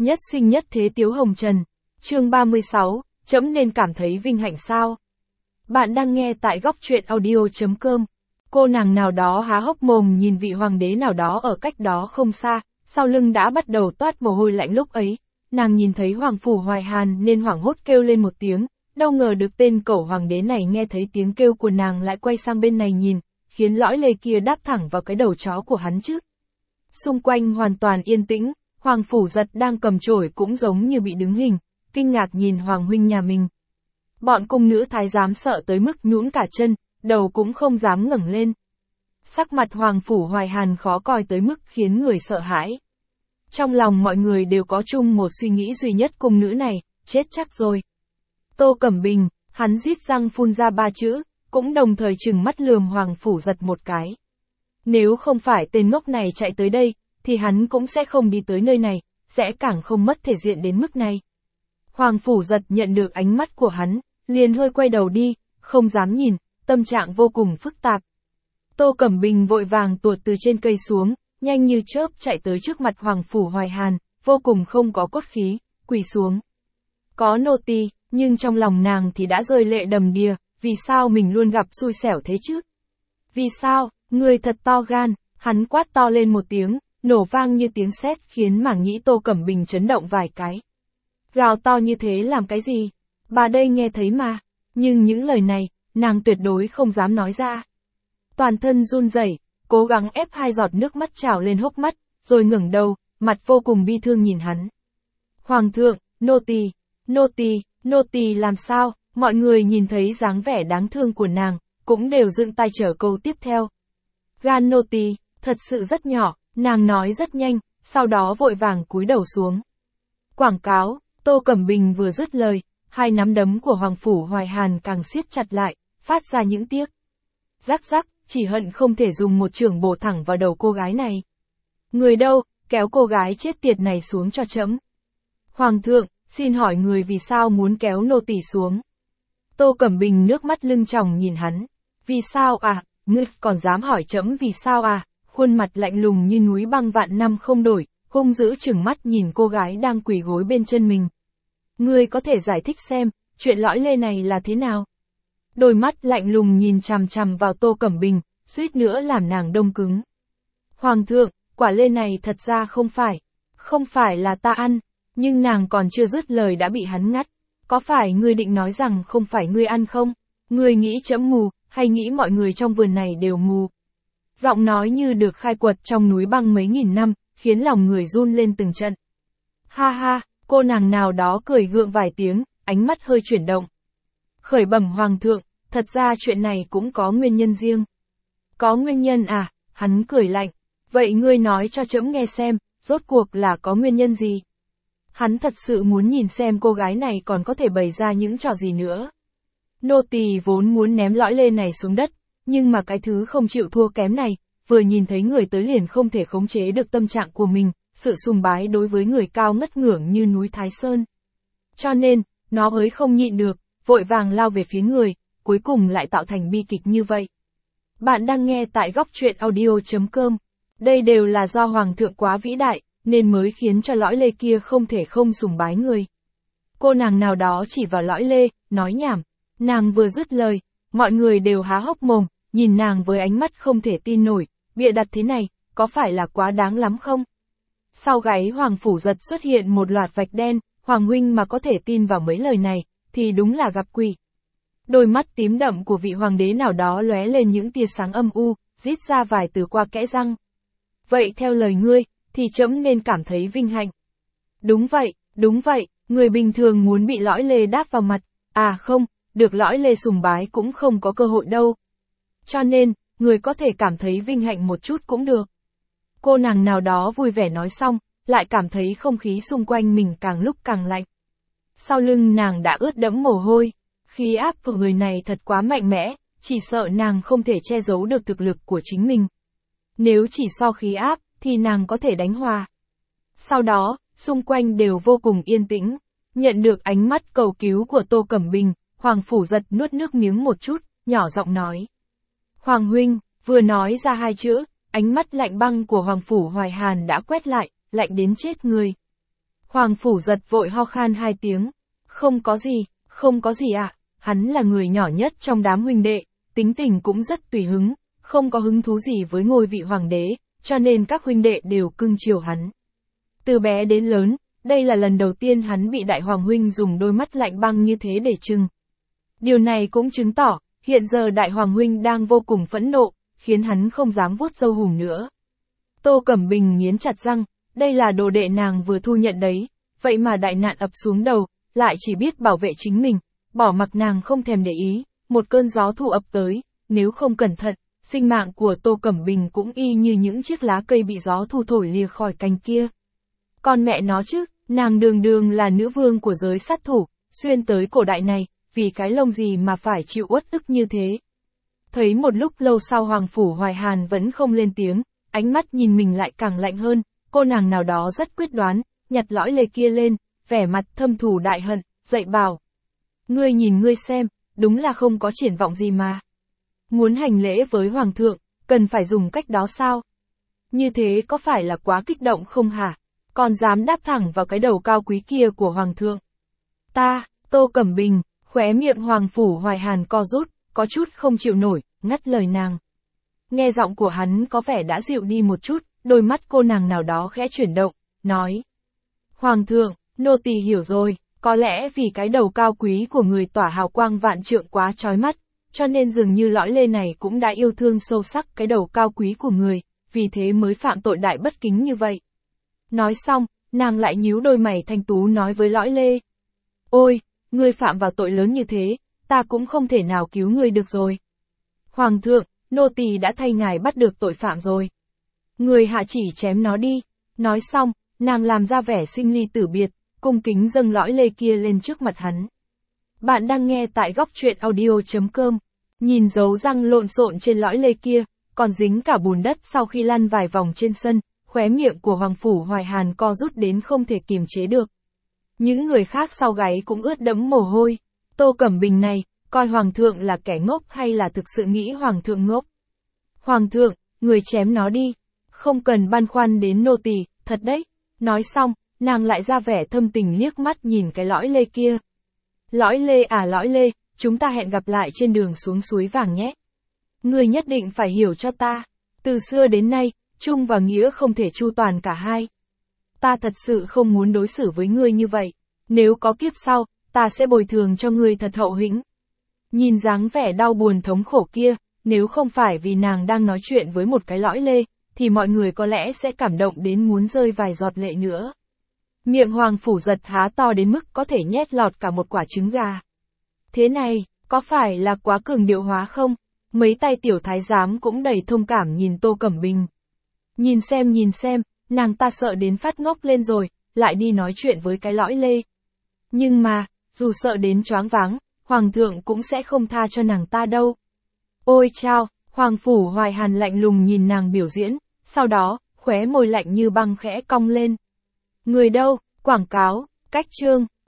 Nhất sinh nhất thế Tiếu Hồng Trần. Chương 36, trẫm nên cảm thấy vinh hạnh sao? Bạn đang nghe tại góc truyện audio.com. Cô nàng nào đó há hốc mồm nhìn vị hoàng đế nào đó ở cách đó không xa, sau lưng đã bắt đầu toát mồ hôi lạnh lúc ấy. Nàng nhìn thấy Hoàng Phủ Hoài Hàn nên hoảng hốt kêu lên một tiếng, đâu ngờ được tên cẩu hoàng đế này nghe thấy tiếng kêu của nàng lại quay sang bên này nhìn, khiến lõi lê kia đáp thẳng vào cái đầu chó của hắn chứ. Xung quanh hoàn toàn yên tĩnh, Hoàng Phủ Giật đang cầm chổi cũng giống như bị đứng hình, kinh ngạc nhìn Hoàng huynh nhà mình. Bọn cung nữ thái giám sợ tới mức nhũn cả chân, đầu cũng không dám ngẩng lên. Sắc mặt Hoàng Phủ Hoài Hàn khó coi tới mức khiến người sợ hãi. Trong lòng mọi người đều có chung một suy nghĩ duy nhất, cung nữ này, chết chắc rồi. Tô Cẩm Bình, hắn rít răng phun ra 3 chữ, cũng đồng thời trừng mắt lườm Hoàng Phủ Giật một cái. Nếu không phải tên ngốc này chạy tới đây, thì hắn cũng sẽ không đi tới nơi này, sẽ càng không mất thể diện đến mức này. Hoàng Phủ Giật nhận được ánh mắt của hắn, liền hơi quay đầu đi, không dám nhìn, tâm trạng vô cùng phức tạp. Tô Cẩm Bình vội vàng tuột từ trên cây xuống, nhanh như chớp chạy tới trước mặt Hoàng Phủ Hoài Hàn, vô cùng không có cốt khí, quỳ xuống. Có nô tỳ, nhưng trong lòng nàng thì đã rơi lệ đầm đìa, vì sao mình luôn gặp xui xẻo thế chứ? Vì sao, người thật to gan, hắn quát to lên một tiếng, nổ vang như tiếng sét khiến mảng nhĩ Tô Cẩm Bình chấn động vài cái. Gào to như thế làm cái gì? Bà đây nghe thấy mà, nhưng những lời này, nàng tuyệt đối không dám nói ra. Toàn thân run rẩy, cố gắng ép 2 giọt nước mắt trào lên hốc mắt, rồi ngẩng đầu, mặt vô cùng bi thương nhìn hắn. Hoàng thượng, nô tỳ làm sao? Mọi người nhìn thấy dáng vẻ đáng thương của nàng, cũng đều dựng tay chờ câu tiếp theo. Gan nô tỳ, thật sự rất nhỏ, nàng nói rất nhanh, sau đó vội vàng cúi đầu xuống. Quảng cáo, Tô Cẩm Bình vừa dứt lời, 2 nắm đấm của Hoàng Phủ Hoài Hàn càng siết chặt lại, phát ra những tiếc. Rắc rắc, chỉ hận không thể dùng một chưởng bổ thẳng vào đầu cô gái này. Người đâu, kéo cô gái chết tiệt này xuống cho trẫm. Hoàng thượng, xin hỏi người vì sao muốn kéo nô tỳ xuống? Tô Cẩm Bình nước mắt lưng tròng nhìn hắn. Vì sao à, ngươi còn dám hỏi trẫm vì sao à? Khuôn mặt lạnh lùng như núi băng vạn năm không đổi, hung dữ chừng mắt nhìn cô gái đang quỳ gối bên chân mình. Ngươi có thể giải thích xem, chuyện lõi lê này là thế nào? Đôi mắt lạnh lùng nhìn chằm chằm vào Tô Cẩm Bình, suýt nữa làm nàng đông cứng. Hoàng thượng, quả lê này thật ra không phải là ta ăn, nhưng nàng còn chưa dứt lời đã bị hắn ngắt. Có phải ngươi định nói rằng không phải ngươi ăn không? Ngươi nghĩ trẫm mù, hay nghĩ mọi người trong vườn này đều mù? Giọng nói như được khai quật trong núi băng mấy nghìn năm, khiến lòng người run lên từng trận. Ha ha, cô nàng nào đó cười gượng vài tiếng, ánh mắt hơi chuyển động. Khởi bẩm Hoàng thượng, thật ra chuyện này cũng có nguyên nhân riêng. Có nguyên nhân à? Hắn cười lạnh. Vậy ngươi nói cho trẫm nghe xem, rốt cuộc là có nguyên nhân gì? Hắn thật sự muốn nhìn xem cô gái này còn có thể bày ra những trò gì nữa. Nô tỳ vốn muốn ném lõi lê này xuống đất, nhưng mà cái thứ không chịu thua kém này, vừa nhìn thấy người tới liền không thể khống chế được tâm trạng của mình, sự sùng bái đối với người cao ngất ngưởng như núi Thái Sơn. Cho nên, nó mới không nhịn được, vội vàng lao về phía người, cuối cùng lại tạo thành bi kịch như vậy. Bạn đang nghe tại góc truyện audio.com. Đây đều là do Hoàng thượng quá vĩ đại, nên mới khiến cho lõi lê kia không thể không sùng bái người. Cô nàng nào đó chỉ vào lõi lê, nói nhảm. Nàng vừa dứt lời, mọi người đều há hốc mồm, nhìn nàng với ánh mắt không thể tin nổi, bịa đặt thế này, có phải là quá đáng lắm không? Sau gáy Hoàng Phủ Giật xuất hiện một loạt vạch đen, Hoàng huynh mà có thể tin vào mấy lời này, thì đúng là gặp quỷ. Đôi mắt tím đậm của vị hoàng đế nào đó lóe lên những tia sáng âm u, rít ra vài từ qua kẽ răng. Vậy theo lời ngươi, thì trẫm nên cảm thấy vinh hạnh. Đúng vậy, người bình thường muốn bị lõi lê đáp vào mặt, à không, được lõi lê sùng bái cũng không có cơ hội đâu. Cho nên, người có thể cảm thấy vinh hạnh một chút cũng được. Cô nàng nào đó vui vẻ nói xong, lại cảm thấy không khí xung quanh mình càng lúc càng lạnh. Sau lưng nàng đã ướt đẫm mồ hôi, khí áp của người này thật quá mạnh mẽ, chỉ sợ nàng không thể che giấu được thực lực của chính mình. Nếu chỉ so khí áp, thì nàng có thể đánh hòa. Sau đó, xung quanh đều vô cùng yên tĩnh, nhận được ánh mắt cầu cứu của Tô Cẩm Bình, Hoàng Phủ Giật nuốt nước miếng một chút, nhỏ giọng nói. Hoàng huynh, vừa nói ra 2 chữ, ánh mắt lạnh băng của Hoàng Phủ Hoài Hàn đã quét lại, lạnh đến chết người. Hoàng Phủ Giật vội ho khan 2 tiếng. Không có gì ạ. Hắn là người nhỏ nhất trong đám huynh đệ, tính tình cũng rất tùy hứng, không có hứng thú gì với ngôi vị hoàng đế, cho nên các huynh đệ đều cưng chiều hắn. Từ bé đến lớn, đây là lần đầu tiên hắn bị đại hoàng huynh dùng đôi mắt lạnh băng như thế để trừng. Điều này cũng chứng tỏ, hiện giờ đại hoàng huynh đang vô cùng phẫn nộ, khiến hắn không dám vuốt râu hùm nữa. Tô Cẩm Bình nghiến chặt răng, đây là đồ đệ nàng vừa thu nhận đấy, vậy mà đại nạn ập xuống đầu, lại chỉ biết bảo vệ chính mình, bỏ mặc nàng không thèm để ý, một cơn gió thu ập tới, nếu không cẩn thận, sinh mạng của Tô Cẩm Bình cũng y như những chiếc lá cây bị gió thu thổi lìa khỏi cành kia. Con mẹ nó chứ, nàng đường đường là nữ vương của giới sát thủ, xuyên tới cổ đại này, vì cái lông gì mà phải chịu uất ức như thế. Thấy một lúc lâu sau Hoàng Phủ Hoài Hàn vẫn không lên tiếng, ánh mắt nhìn mình lại càng lạnh hơn, cô nàng nào đó rất quyết đoán, nhặt lõi lê kia lên, vẻ mặt thâm thù đại hận, dạy bảo. Ngươi nhìn ngươi xem, đúng là không có triển vọng gì mà. Muốn hành lễ với Hoàng thượng, cần phải dùng cách đó sao? Như thế có phải là quá kích động không hả? Còn dám đáp thẳng vào cái đầu cao quý kia của Hoàng thượng. Tô Cẩm Bình, khóe miệng Hoàng Phủ Hoài Hàn co rút, có chút không chịu nổi, ngắt lời nàng. Nghe giọng của hắn có vẻ đã dịu đi một chút, đôi mắt cô nàng nào đó khẽ chuyển động, nói. Hoàng thượng, nô tỳ hiểu rồi, có lẽ vì cái đầu cao quý của người tỏa hào quang vạn trượng quá chói mắt, cho nên dường như lõi lê này cũng đã yêu thương sâu sắc cái đầu cao quý của người, vì thế mới phạm tội đại bất kính như vậy. Nói xong, nàng lại nhíu đôi mày thanh tú nói với lõi lê. Ôi, ngươi phạm vào tội lớn như thế, ta cũng không thể nào cứu ngươi được rồi. Hoàng thượng, nô tỳ đã thay ngài bắt được tội phạm rồi. Người hạ chỉ chém nó đi. Nói xong, nàng làm ra vẻ sinh ly tử biệt, cung kính dâng lõi lê kia lên trước mặt hắn. Bạn đang nghe tại góc truyện audio.com. Nhìn dấu răng lộn xộn trên lõi lê kia, còn dính cả bùn đất sau khi lăn vài vòng trên sân, khóe miệng của Hoàng Phủ Hoài Hàn co rút đến không thể kiềm chế được. Những người khác sau gáy cũng ướt đẫm mồ hôi. Tô Cẩm Bình này, coi Hoàng thượng là kẻ ngốc hay là thực sự nghĩ Hoàng thượng ngốc? Hoàng thượng, người chém nó đi. Không cần băn khoăn đến nô tỳ, thật đấy. Nói xong, nàng lại ra vẻ thâm tình liếc mắt nhìn cái lõi lê kia. Lõi lê, chúng ta hẹn gặp lại trên đường xuống suối vàng nhé. Ngươi nhất định phải hiểu cho ta. Từ xưa đến nay, trung và nghĩa không thể chu toàn cả hai. Ta thật sự không muốn đối xử với ngươi như vậy. Nếu có kiếp sau, ta sẽ bồi thường cho ngươi thật hậu hĩnh. Nhìn dáng vẻ đau buồn thống khổ kia, nếu không phải vì nàng đang nói chuyện với một cái lõi lê, thì mọi người có lẽ sẽ cảm động đến muốn rơi vài giọt lệ nữa. Miệng Hoàng Phủ Giật há to đến mức có thể nhét lọt cả một quả trứng gà. Thế này, có phải là quá cường điệu hóa không? Mấy tay tiểu thái giám cũng đầy thông cảm nhìn Tô Cẩm Bình. Nhìn xem, nàng ta sợ đến phát ngốc lên rồi, lại đi nói chuyện với cái lõi lê. Nhưng mà, dù sợ đến choáng váng, Hoàng thượng cũng sẽ không tha cho nàng ta đâu. Ôi chao, Hoàng Phủ Hoài Hàn lạnh lùng nhìn nàng biểu diễn, sau đó, khóe môi lạnh như băng khẽ cong lên. Người đâu, quảng cáo, cách chương.